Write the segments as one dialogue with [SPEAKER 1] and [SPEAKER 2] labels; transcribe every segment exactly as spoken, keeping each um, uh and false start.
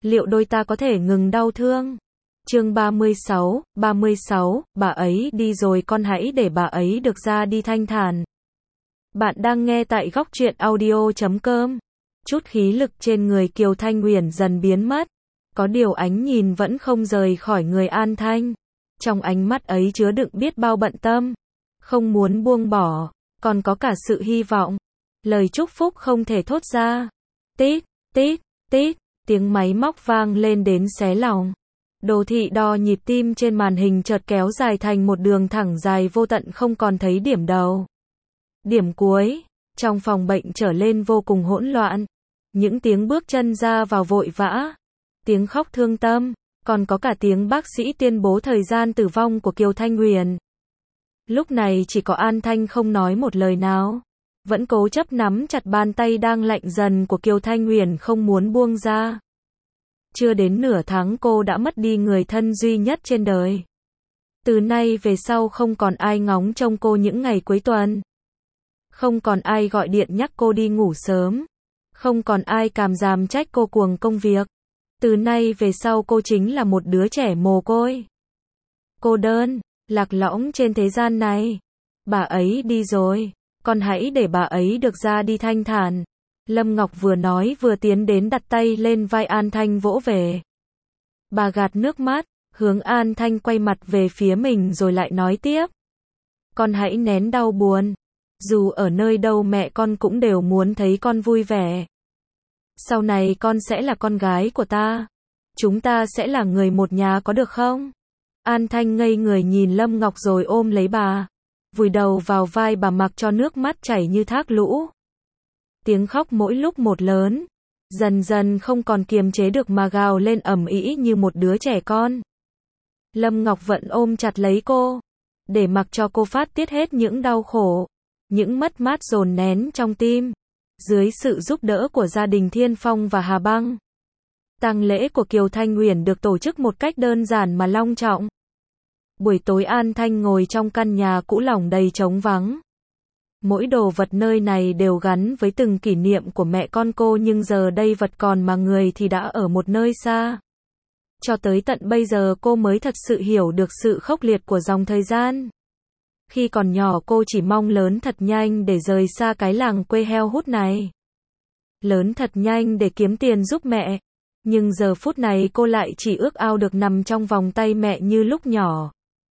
[SPEAKER 1] liệu đôi ta có thể ngừng đau thương? Chương ba mươi sáu, ba mươi sáu, bà ấy đi rồi con hãy để bà ấy được ra đi thanh thản. Bạn đang nghe tại góc truyện audio chấm com. Chút khí lực trên người Kiều Thanh Huyền dần biến mất. Có điều ánh nhìn vẫn không rời khỏi người An Thanh. Trong ánh mắt ấy chứa đựng biết bao bận tâm. Không muốn buông bỏ, còn có cả sự hy vọng. Lời chúc phúc không thể thốt ra. Tít, tít, tít, tiếng máy móc vang lên đến xé lòng. Đồ thị đo nhịp tim trên màn hình chợt kéo dài thành một đường thẳng dài vô tận không còn thấy điểm đầu. Điểm cuối, trong phòng bệnh trở lên vô cùng hỗn loạn. Những tiếng bước chân ra vào vội vã, tiếng khóc thương tâm, còn có cả tiếng bác sĩ tuyên bố thời gian tử vong của Kiều Thanh Huyền. Lúc này chỉ có An Thanh không nói một lời nào, vẫn cố chấp nắm chặt bàn tay đang lạnh dần của Kiều Thanh Huyền không muốn buông ra. Chưa đến nửa tháng cô đã mất đi người thân duy nhất trên đời. Từ nay về sau không còn ai ngóng trông cô những ngày cuối tuần. Không còn ai gọi điện nhắc cô đi ngủ sớm. Không còn ai càm ràm trách cô cuồng công việc. Từ nay về sau cô chính là một đứa trẻ mồ côi. Cô đơn, lạc lõng trên thế gian này. Bà ấy đi rồi, con hãy để bà ấy được ra đi thanh thản. Lâm Ngọc vừa nói vừa tiến đến đặt tay lên vai An Thanh vỗ về. Bà gạt nước mắt, hướng An Thanh quay mặt về phía mình rồi lại nói tiếp. Con hãy nén đau buồn. Dù ở nơi đâu mẹ con cũng đều muốn thấy con vui vẻ. Sau này con sẽ là con gái của ta. Chúng ta sẽ là người một nhà có được không? An Thanh ngây người nhìn Lâm Ngọc rồi ôm lấy bà. Vùi đầu vào vai bà mặc cho nước mắt chảy như thác lũ. Tiếng khóc mỗi lúc một lớn. Dần dần không còn kiềm chế được mà gào lên ầm ĩ như một đứa trẻ con. Lâm Ngọc vẫn ôm chặt lấy cô. Để mặc cho cô phát tiết hết những đau khổ. Những mất mát dồn nén trong tim. Dưới sự giúp đỡ của gia đình Thiên Phong và Hà Băng. Tang lễ của Kiều Thanh Huyền được tổ chức một cách đơn giản mà long trọng. Buổi tối An Thanh ngồi trong căn nhà cũ lòng đầy trống vắng. Mỗi đồ vật nơi này đều gắn với từng kỷ niệm của mẹ con cô nhưng giờ đây vật còn mà người thì đã ở một nơi xa. Cho tới tận bây giờ cô mới thật sự hiểu được sự khốc liệt của dòng thời gian. Khi còn nhỏ cô chỉ mong lớn thật nhanh để rời xa cái làng quê heo hút này. Lớn thật nhanh để kiếm tiền giúp mẹ. Nhưng giờ phút này cô lại chỉ ước ao được nằm trong vòng tay mẹ như lúc nhỏ.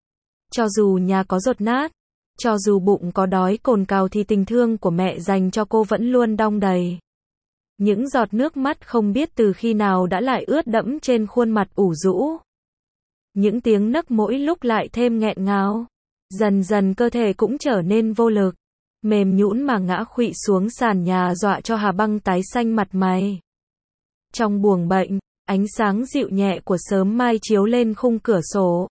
[SPEAKER 1] Cho dù nhà có dột nát, cho dù bụng có đói cồn cào thì tình thương của mẹ dành cho cô vẫn luôn đong đầy. Những giọt nước mắt không biết từ khi nào đã lại ướt đẫm trên khuôn mặt ủ rũ. Những tiếng nấc mỗi lúc lại thêm nghẹn ngào. Dần dần cơ thể cũng trở nên vô lực. Mềm nhũn mà ngã khuỵu xuống sàn nhà dọa cho Hà Băng tái xanh mặt mày. Trong buồng bệnh, ánh sáng dịu nhẹ của sớm mai chiếu lên khung cửa sổ.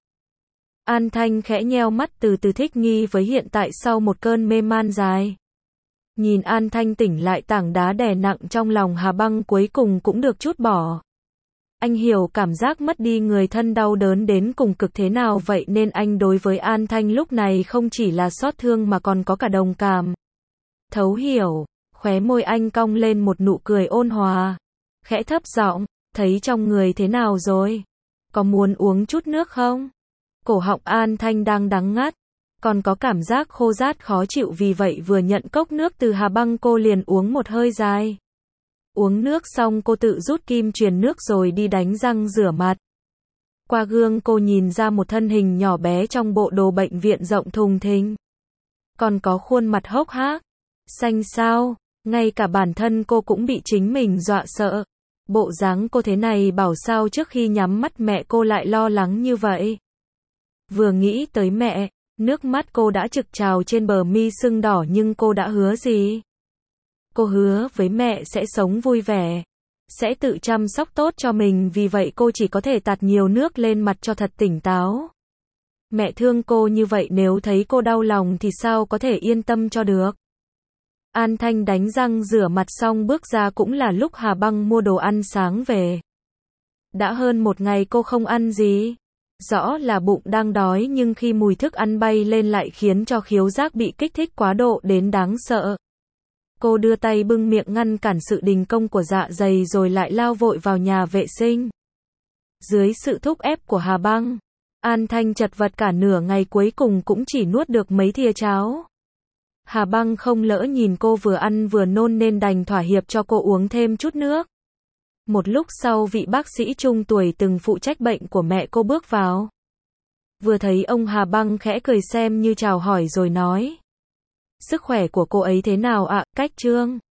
[SPEAKER 1] An Thanh khẽ nheo mắt từ từ thích nghi với hiện tại sau một cơn mê man dài. Nhìn An Thanh tỉnh lại tảng đá đè nặng trong lòng Hà Băng cuối cùng cũng được trút bỏ. Anh hiểu cảm giác mất đi người thân đau đớn đến cùng cực thế nào vậy nên anh đối với An Thanh lúc này không chỉ là xót thương mà còn có cả đồng cảm. Thấu hiểu, khóe môi anh cong lên một nụ cười ôn hòa. Khẽ thấp giọng, thấy trong người thế nào rồi? Có muốn uống chút nước không? Cổ họng An Thanh đang đắng ngắt, còn có cảm giác khô rát khó chịu vì vậy vừa nhận cốc nước từ Hà Băng cô liền uống một hơi dài. Uống nước xong cô tự rút kim truyền nước rồi đi đánh răng rửa mặt. Qua gương cô nhìn ra một thân hình nhỏ bé trong bộ đồ bệnh viện rộng thùng thình. Còn có khuôn mặt hốc hác, xanh xao, ngay cả bản thân cô cũng bị chính mình dọa sợ. Bộ dáng cô thế này bảo sao trước khi nhắm mắt mẹ cô lại lo lắng như vậy. Vừa nghĩ tới mẹ, nước mắt cô đã trực trào trên bờ mi sưng đỏ nhưng cô đã hứa gì? Cô hứa với mẹ sẽ sống vui vẻ, sẽ tự chăm sóc tốt cho mình vì vậy cô chỉ có thể tạt nhiều nước lên mặt cho thật tỉnh táo. Mẹ thương cô như vậy nếu thấy cô đau lòng thì sao có thể yên tâm cho được. An Thanh đánh răng rửa mặt xong bước ra cũng là lúc Hà Băng mua đồ ăn sáng về. Đã hơn một ngày cô không ăn gì. Rõ là bụng đang đói nhưng khi mùi thức ăn bay lên lại khiến cho khiếu giác bị kích thích quá độ đến đáng sợ. Cô đưa tay bưng miệng ngăn cản sự đình công của dạ dày rồi lại lao vội vào nhà vệ sinh. Dưới sự thúc ép của Hà Băng, An Thanh chật vật cả nửa ngày cuối cùng cũng chỉ nuốt được mấy thìa cháo. Hà Băng không lỡ nhìn cô vừa ăn vừa nôn nên đành thỏa hiệp cho cô uống thêm chút nước. Một lúc sau vị bác sĩ trung tuổi từng phụ trách bệnh của mẹ cô bước vào. Vừa thấy ông Hà Băng khẽ cười xem như chào hỏi rồi nói. Sức khỏe của cô ấy thế nào ạ, Cách Trương?